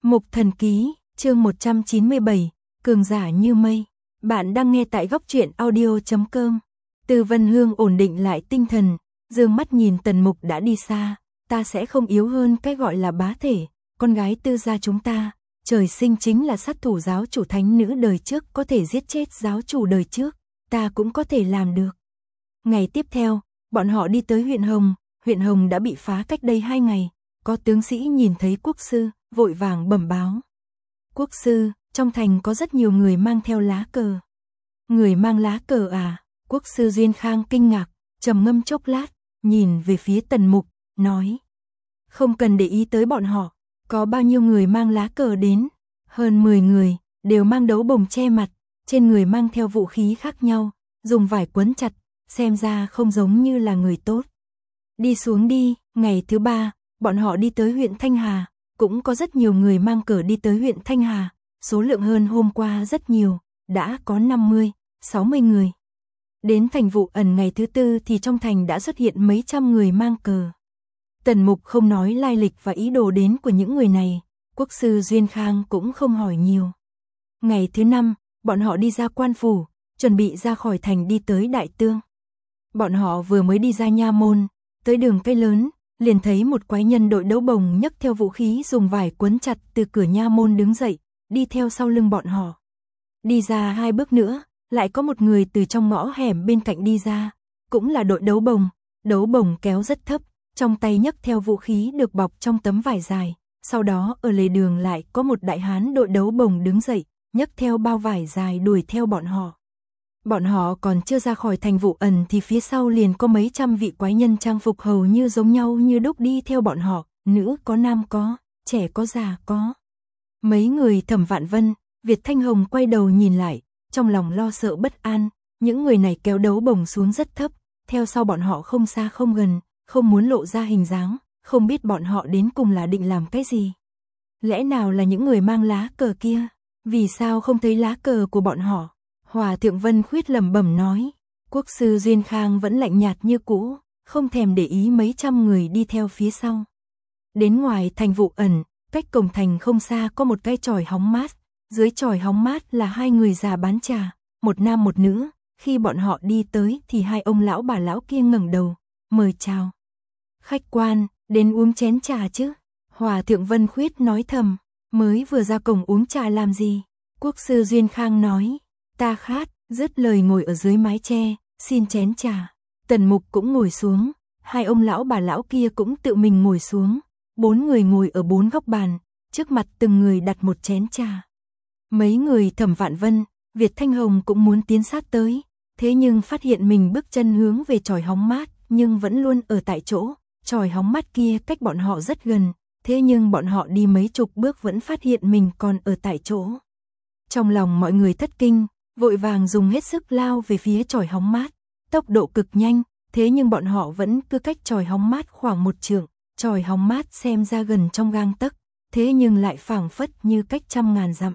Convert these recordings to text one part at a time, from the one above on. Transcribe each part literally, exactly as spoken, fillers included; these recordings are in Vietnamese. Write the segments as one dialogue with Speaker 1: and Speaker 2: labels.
Speaker 1: Mục Thần Ký, chương một trăm chín mươi bảy, cường giả như mây. Bạn đang nghe tại góc truyện audio chấm com. Từ Vân Hương ổn định lại tinh thần, dương mắt nhìn Tần Mục đã đi xa, ta sẽ không yếu hơn cái gọi là bá thể, con gái Tư gia chúng ta, trời sinh chính là sát thủ giáo chủ thánh nữ đời trước có thể giết chết giáo chủ đời trước, ta cũng có thể làm được. Ngày tiếp theo, bọn họ đi tới huyện Hồng, huyện Hồng đã bị phá cách đây hai ngày, có tướng sĩ nhìn thấy quốc sư, vội vàng bẩm báo. Quốc sư, trong thành có rất nhiều người mang theo lá cờ. Người mang lá cờ à? Quốc sư Duyên Khang kinh ngạc, trầm ngâm chốc lát, nhìn về phía Tần Mục, nói. Không cần để ý tới bọn họ, có bao nhiêu người mang lá cờ đến? Hơn mười người, đều mang đấu bồng che mặt, trên người mang theo vũ khí khác nhau, dùng vải quấn chặt, xem ra không giống như là người tốt. Đi xuống đi, ngày thứ ba, bọn họ đi tới huyện Thanh Hà, cũng có rất nhiều người mang cờ đi tới huyện Thanh Hà, số lượng hơn hôm qua rất nhiều, đã có năm mươi, sáu mươi người. Đến thành Vụ Ẩn ngày thứ tư thì trong thành đã xuất hiện mấy trăm người mang cờ. Tần Mục không nói lai lịch và ý đồ đến của những người này, quốc sư Duyên Khang cũng không hỏi nhiều. Ngày thứ năm, bọn họ đi ra quan phủ, chuẩn bị ra khỏi thành đi tới Đại Tương. Bọn họ vừa mới đi ra nha môn, tới đường cây lớn, liền thấy một quái nhân đội đấu bồng nhấc theo vũ khí dùng vải quấn chặt từ cửa nha môn đứng dậy, đi theo sau lưng bọn họ. Đi ra hai bước nữa, lại có một người từ trong ngõ hẻm bên cạnh đi ra, cũng là đội đấu bồng, đấu bồng kéo rất thấp, trong tay nhấc theo vũ khí được bọc trong tấm vải dài, sau đó ở lề đường lại có một đại hán đội đấu bồng đứng dậy, nhấc theo bao vải dài đuổi theo bọn họ. Bọn họ còn chưa ra khỏi thành Vụ Ẩn thì phía sau liền có mấy trăm vị quái nhân trang phục hầu như giống nhau như đúc đi theo bọn họ, nữ có nam có, trẻ có già có. Mấy người Thẩm Vạn Vân, Việt Thanh Hồng quay đầu nhìn lại, trong lòng lo sợ bất an, những người này kéo đấu bồng xuống rất thấp, theo sau bọn họ không xa không gần, không muốn lộ ra hình dáng, không biết bọn họ đến cùng là định làm cái gì. Lẽ nào là những người mang lá cờ kia, vì sao không thấy lá cờ của bọn họ? Hòa thượng Vân Khuyết lẩm bẩm nói, quốc sư Duyên Khang vẫn lạnh nhạt như cũ, không thèm để ý mấy trăm người đi theo phía sau. Đến ngoài thành Vụ Ẩn, cách cổng thành không xa có một cái chòi hóng mát, dưới chòi hóng mát là hai người già bán trà, một nam một nữ, khi bọn họ đi tới thì hai ông lão bà lão kia ngẩng đầu, mời chào. Khách quan, đến uống chén trà chứ? Hòa thượng Vân Khuyết nói thầm, mới vừa ra cổng uống trà làm gì? Quốc sư Duyên Khang nói, ta khát, dứt lời ngồi ở dưới mái tre, xin chén trà. Tần Mục cũng ngồi xuống, hai ông lão bà lão kia cũng tự mình ngồi xuống, bốn người ngồi ở bốn góc bàn, trước mặt từng người đặt một chén trà. Mấy người Thẩm Vạn Vân, Việt Thanh Hồng cũng muốn tiến sát tới, thế nhưng phát hiện mình bước chân hướng về chòi hóng mát, nhưng vẫn luôn ở tại chỗ, chòi hóng mát kia cách bọn họ rất gần, thế nhưng bọn họ đi mấy chục bước vẫn phát hiện mình còn ở tại chỗ. Trong lòng mọi người thất kinh, vội vàng dùng hết sức lao về phía chòi hóng mát, tốc độ cực nhanh, thế nhưng bọn họ vẫn cứ cách chòi hóng mát khoảng một trượng, chòi hóng mát xem ra gần trong gang tấc, thế nhưng lại phảng phất như cách trăm ngàn dặm.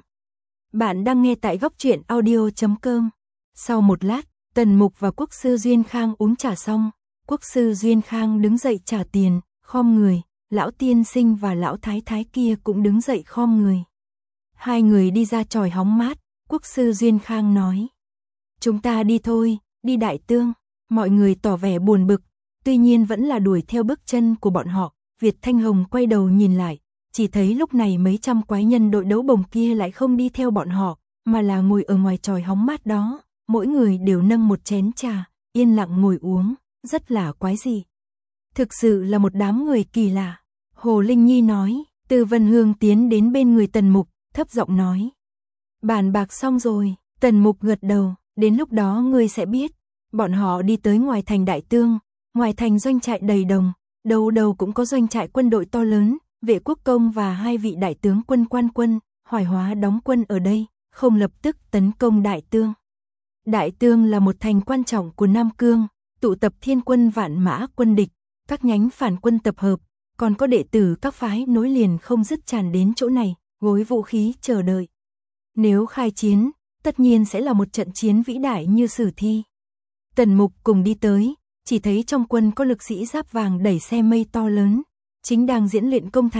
Speaker 1: Bạn đang nghe tại góc truyện audio chấm com. Sau một lát, Tần Mục và quốc sư Duyên Khang uống trà xong, quốc sư Duyên Khang đứng dậy trả tiền, khom người, lão tiên sinh và lão thái thái kia cũng đứng dậy khom người. Hai người đi ra chòi hóng mát, quốc sư Duyên Khang nói. Chúng ta đi thôi, đi Đại Tương. Mọi người tỏ vẻ buồn bực, tuy nhiên vẫn là đuổi theo bước chân của bọn họ. Việt Thanh Hồng quay đầu nhìn lại, chỉ thấy lúc này mấy trăm quái nhân đội đấu bồng kia lại không đi theo bọn họ, mà là ngồi ở ngoài chòi hóng mát đó, mỗi người đều nâng một chén trà, yên lặng ngồi uống, rất là quái dị. Thực sự là một đám người kỳ lạ. Hồ Linh Nhi nói, Từ Vân Hương tiến đến bên người Tần Mục, thấp giọng nói. Bàn bạc xong rồi, Tần Mục gật đầu, đến lúc đó ngươi sẽ biết. Bọn họ đi tới ngoài thành Đại Tương, ngoài thành doanh trại đầy đồng, đầu đầu cũng có doanh trại quân đội to lớn, Vệ Quốc Công và hai vị đại tướng quân Quan Quân, Hoài Hóa đóng quân ở đây, không lập tức tấn công Đại Tương. Đại Tương là một thành quan trọng của Nam Cương, tụ tập thiên quân vạn mã quân địch, các nhánh phản quân tập hợp, còn có đệ tử các phái nối liền không dứt tràn đến chỗ này, gối vũ khí chờ đợi. Nếu khai chiến, tất nhiên sẽ là một trận chiến vĩ đại như sử thi. Tần Mục cùng đi tới, chỉ thấy trong quân có lực sĩ giáp vàng đẩy xe mây to lớn, chính đang diễn luyện công thành,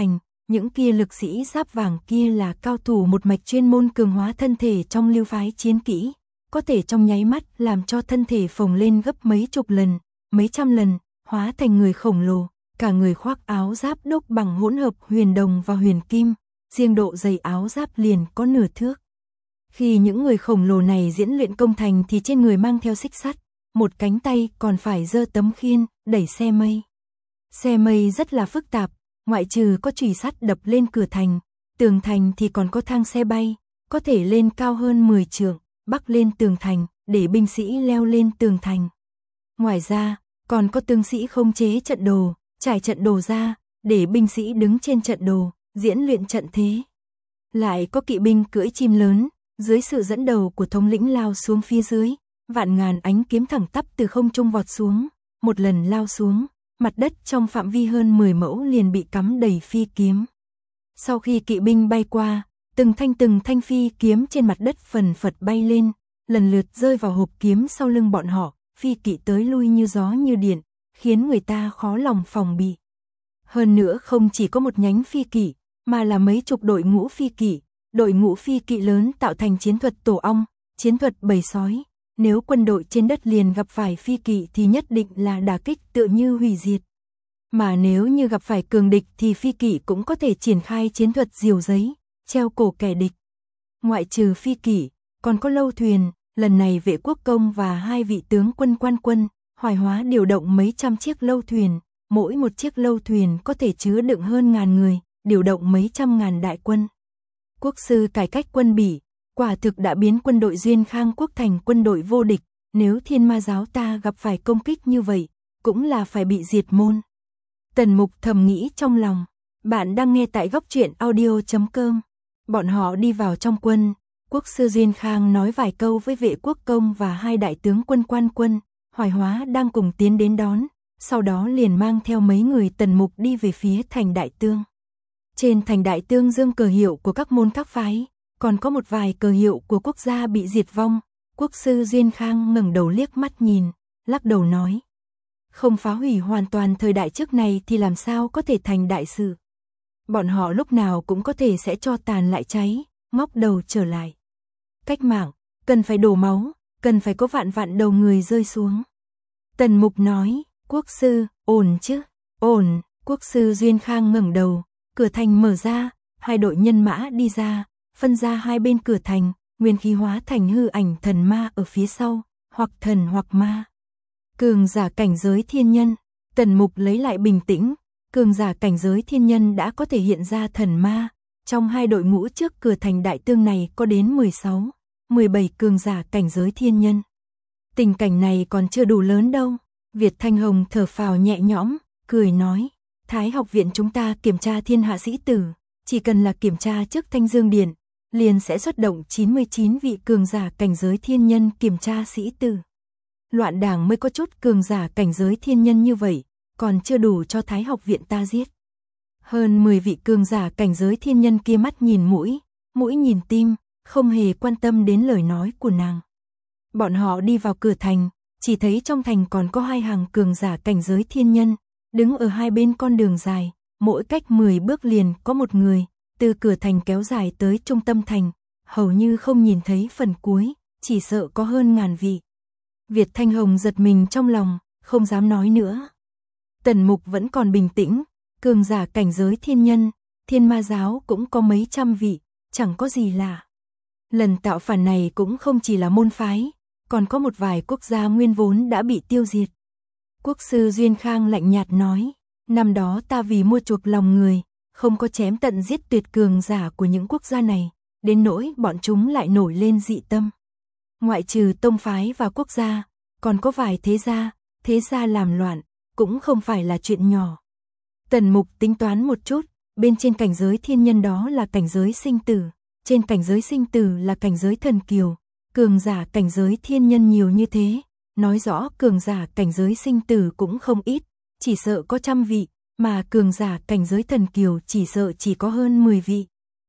Speaker 1: Những kia lực sĩ giáp vàng kia là cao thủ một mạch chuyên môn cường hóa thân thể trong lưu phái chiến kỹ, có thể trong nháy mắt làm cho thân thể phồng lên gấp mấy chục lần, mấy trăm lần, hóa thành người khổng lồ, cả người khoác áo giáp đúc bằng hỗn hợp huyền đồng và huyền kim, riêng độ dày áo giáp liền có nửa thước. Khi những người khổng lồ này diễn luyện công thành thì trên người mang theo xích sắt, một cánh tay còn phải giơ tấm khiên, đẩy xe mây. Xe mây rất là phức tạp, ngoại trừ có chùy sắt đập lên cửa thành, tường thành thì còn có thang xe bay, có thể lên cao hơn mười trượng, bắc lên tường thành, để binh sĩ leo lên tường thành. Ngoài ra, còn có tướng sĩ khống chế trận đồ, trải trận đồ ra, để binh sĩ đứng trên trận đồ, diễn luyện trận thế. Lại có kỵ binh cưỡi chim lớn, dưới sự dẫn đầu của thống lĩnh lao xuống phía dưới, vạn ngàn ánh kiếm thẳng tắp từ không trung vọt xuống, một lần lao xuống, mặt đất trong phạm vi hơn mười mẫu liền bị cắm đầy phi kiếm. Sau khi kỵ binh bay qua, từng thanh từng thanh phi kiếm trên mặt đất phần phật bay lên, lần lượt rơi vào hộp kiếm sau lưng bọn họ, phi kỵ tới lui như gió như điện, khiến người ta khó lòng phòng bị. Hơn nữa không chỉ có một nhánh phi kỵ, mà là mấy chục đội ngũ phi kỵ, đội ngũ phi kỵ lớn tạo thành chiến thuật tổ ong, chiến thuật bầy sói. Nếu quân đội trên đất liền gặp phải phi kỵ thì nhất định là đả kích tựa như hủy diệt. Mà nếu như gặp phải cường địch thì phi kỵ cũng có thể triển khai chiến thuật diều giấy, treo cổ kẻ địch. Ngoại trừ phi kỵ, còn có lâu thuyền, lần này Vệ Quốc Công và hai vị tướng quân quan quân, Hoài Hóa điều động mấy trăm chiếc lâu thuyền, mỗi một chiếc lâu thuyền có thể chứa đựng hơn ngàn người, điều động mấy trăm ngàn đại quân. Quốc sư cải cách quân Bỉ, quả thực đã biến quân đội Duyên Khang Quốc thành quân đội vô địch, nếu Thiên Ma giáo ta gặp phải công kích như vậy, cũng là phải bị diệt môn. Tần Mục thầm nghĩ trong lòng, bạn đang nghe tại góc truyện audio chấm com. Bọn họ đi vào trong quân, quốc sư Duyên Khang nói vài câu với Vệ Quốc Công và hai đại tướng quân quan quân, Hoài Hóa đang cùng tiến đến đón, sau đó liền mang theo mấy người Tần Mục đi về phía thành Đại Tương. Trên thành Đại Tương dương cờ hiệu của các môn các phái, còn có một vài cờ hiệu của quốc gia bị diệt vong. Quốc sư Duyên Khang ngẩng đầu liếc mắt nhìn, lắc đầu nói: không phá hủy hoàn toàn thời đại trước này thì làm sao có thể thành đại sự. Bọn họ lúc nào cũng có thể sẽ cho tàn lại cháy, ngóc đầu trở lại. Cách mạng, cần phải đổ máu, cần phải có vạn vạn đầu người rơi xuống. Tần Mục nói: quốc sư, ổn chứ? Ổn. Quốc sư Duyên Khang ngẩng đầu, cửa thành mở ra, hai đội nhân mã đi ra, phân ra hai bên cửa thành, nguyên khí hóa thành hư ảnh thần ma ở phía sau, hoặc thần hoặc ma. Cường giả cảnh giới thiên nhân. Tần Mục lấy lại bình tĩnh, cường giả cảnh giới thiên nhân đã có thể hiện ra thần ma. Trong hai đội ngũ trước cửa thành Đại Tương này có đến mười sáu, mười bảy cường giả cảnh giới thiên nhân. Tình cảnh này còn chưa đủ lớn đâu. Việt Thanh Hồng thở phào nhẹ nhõm, cười nói: Thái học viện chúng ta kiểm tra thiên hạ sĩ tử, chỉ cần là kiểm tra trước Thanh Dương Điện, liền sẽ xuất động chín mươi chín vị cường giả cảnh giới thiên nhân kiểm tra sĩ tử. Loạn đảng mới có chút cường giả cảnh giới thiên nhân như vậy, còn chưa đủ cho Thái học viện ta giết. Hơn mười vị cường giả cảnh giới thiên nhân kia mắt nhìn mũi, mũi nhìn tim, không hề quan tâm đến lời nói của nàng. Bọn họ đi vào cửa thành, chỉ thấy trong thành còn có hai hàng cường giả cảnh giới thiên nhân, đứng ở hai bên con đường dài, mỗi cách mười bước liền có một người, từ cửa thành kéo dài tới trung tâm thành, hầu như không nhìn thấy phần cuối, chỉ sợ có hơn ngàn vị. Việt Thanh Hồng giật mình trong lòng, không dám nói nữa. Tần Mục vẫn còn bình tĩnh, cường giả cảnh giới thiên nhân, Thiên Ma giáo cũng có mấy trăm vị, chẳng có gì lạ. Lần tạo phản này cũng không chỉ là môn phái, còn có một vài quốc gia nguyên vốn đã bị tiêu diệt. Quốc sư Duyên Khang lạnh nhạt nói: năm đó ta vì mua chuộc lòng người, không có chém tận giết tuyệt cường giả của những quốc gia này, đến nỗi bọn chúng lại nổi lên dị tâm. Ngoại trừ tông phái và quốc gia, còn có vài thế gia, thế gia làm loạn, cũng không phải là chuyện nhỏ. Tần Mục tính toán một chút, bên trên cảnh giới thiên nhân đó là cảnh giới sinh tử, trên cảnh giới sinh tử là cảnh giới thần kiều, cường giả cảnh giới thiên nhân nhiều như thế, nói rõ cường giả cảnh giới sinh tử cũng không ít, chỉ sợ có trăm vị, mà cường giả cảnh giới thần kiều chỉ sợ chỉ có hơn mười vị.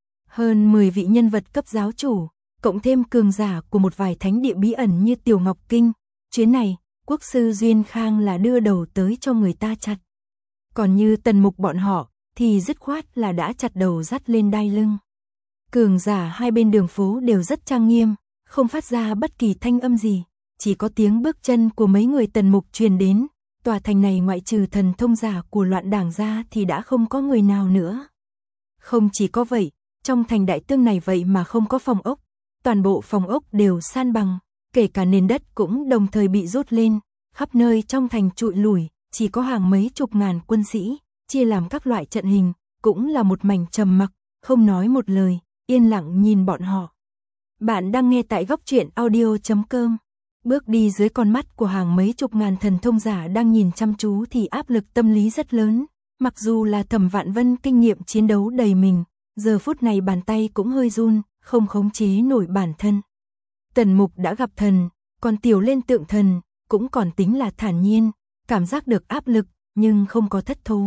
Speaker 1: Hơn mười vị nhân vật cấp giáo chủ, cộng thêm cường giả của một vài thánh địa bí ẩn như Tiểu Ngọc Kinh, chuyến này, quốc sư Duyên Khang là đưa đầu tới cho người ta chặt. Còn như Tần Mục bọn họ, thì dứt khoát là đã chặt đầu dắt lên đai lưng. Cường giả hai bên đường phố đều rất trang nghiêm, không phát ra bất kỳ thanh âm gì, chỉ có tiếng bước chân của mấy người Tần Mục truyền đến. Tòa thành này ngoại trừ thần thông giả của loạn đảng ra thì đã không có người nào nữa. Không chỉ có vậy, trong thành đại tương này vậy mà không có phòng ốc, toàn bộ phòng ốc đều san bằng, kể cả nền đất cũng đồng thời bị rút lên, khắp nơi trong thành trụi lủi, chỉ có hàng mấy chục ngàn quân sĩ, chia làm các loại trận hình, cũng là một mảnh trầm mặc, không nói một lời, yên lặng nhìn bọn họ. Bạn đang nghe tại góc truyện audio chấm com. Bước đi dưới con mắt của hàng mấy chục ngàn thần thông giả đang nhìn chăm chú thì áp lực tâm lý rất lớn, mặc dù là Thẩm Vạn Vân kinh nghiệm chiến đấu đầy mình, giờ phút này bàn tay cũng hơi run, không khống chế nổi bản thân. Tần Mục đã gặp thần, còn tiểu lên tượng thần, cũng còn tính là thản nhiên, cảm giác được áp lực, nhưng không có thất thố.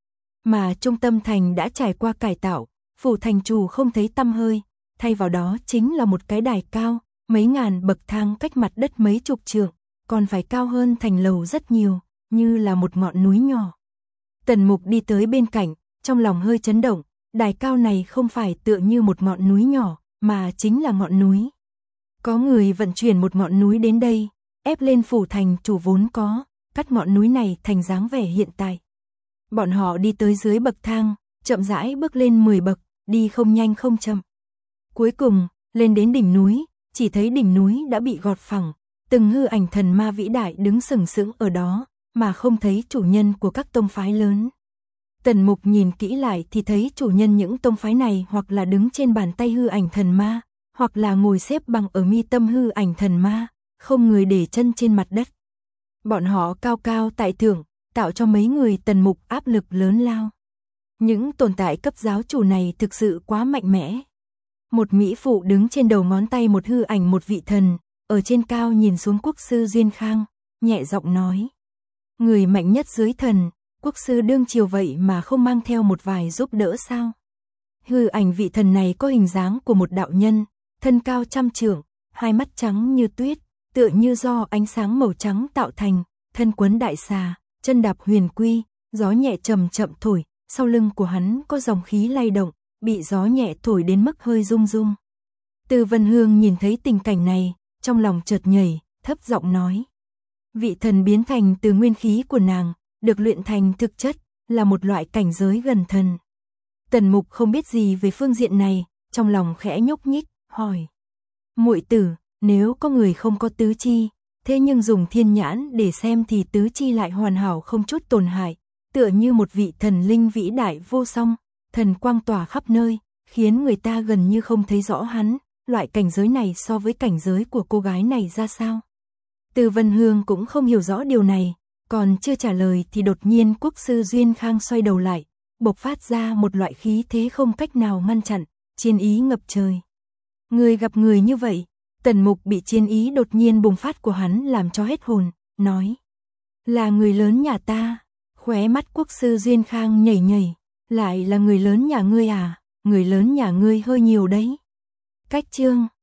Speaker 1: Mà trung tâm thành đã trải qua cải tạo, phủ thành chủ không thấy tăm hơi, thay vào đó chính là một cái đài cao, mấy ngàn bậc thang cách mặt đất mấy chục trượng, còn phải cao hơn thành lầu rất nhiều, như là một ngọn núi nhỏ. Tần Mục đi tới bên cạnh, trong lòng hơi chấn động, đài cao này không phải tựa như một ngọn núi nhỏ, mà chính là ngọn núi. Có người vận chuyển một ngọn núi đến đây, ép lên phủ thành chủ vốn có, cắt ngọn núi này thành dáng vẻ hiện tại. Bọn họ đi tới dưới bậc thang, chậm rãi bước lên mười bậc, đi không nhanh không chậm. Cuối cùng, lên đến đỉnh núi, chỉ thấy đỉnh núi đã bị gọt phẳng, từng hư ảnh thần ma vĩ đại đứng sừng sững ở đó, mà không thấy chủ nhân của các tông phái lớn. Tần Mục nhìn kỹ lại thì thấy chủ nhân những tông phái này hoặc là đứng trên bàn tay hư ảnh thần ma, hoặc là ngồi xếp bằng ở mi tâm hư ảnh thần ma, không người để chân trên mặt đất. Bọn họ cao cao tại thượng, tạo cho mấy người Tần Mục áp lực lớn lao. Những tồn tại cấp giáo chủ này thực sự quá mạnh mẽ. Một mỹ phụ đứng trên đầu ngón tay một hư ảnh một vị thần, ở trên cao nhìn xuống quốc sư Duyên Khang, nhẹ giọng nói. Người mạnh nhất dưới thần, quốc sư đương triều vậy mà không mang theo một vài giúp đỡ sao? Hư ảnh vị thần này có hình dáng của một đạo nhân, thân cao trăm trượng, hai mắt trắng như tuyết, tựa như do ánh sáng màu trắng tạo thành, thân quấn đại xà, chân đạp huyền quy, gió nhẹ chậm chậm thổi, sau lưng của hắn có dòng khí lay động, bị gió nhẹ thổi đến mức hơi rung rung. Từ Vân Hương nhìn thấy tình cảnh này, trong lòng chợt nhảy, thấp giọng nói. Vị thần biến thành từ nguyên khí của nàng, được luyện thành thực chất, là một loại cảnh giới gần thần. Tần Mục không biết gì về phương diện này, trong lòng khẽ nhúc nhích, hỏi. Muội tử, nếu có người không có tứ chi, thế nhưng dùng thiên nhãn để xem thì tứ chi lại hoàn hảo không chút tổn hại, tựa như một vị thần linh vĩ đại vô song, thần quang tỏa khắp nơi, khiến người ta gần như không thấy rõ hắn, loại cảnh giới này so với cảnh giới của cô gái này ra sao. Từ Vân Hương cũng không hiểu rõ điều này, còn chưa trả lời thì đột nhiên quốc sư Duyên Khang xoay đầu lại, bộc phát ra một loại khí thế không cách nào ngăn chặn, chiến ý ngập trời. Người gặp người như vậy, Tần Mục bị chiến ý đột nhiên bùng phát của hắn làm cho hết hồn, nói. Là người lớn nhà ta, khóe mắt quốc sư Duyên Khang nhảy nhảy, lại là người lớn nhà ngươi à, người lớn nhà ngươi hơi nhiều đấy. Cách chương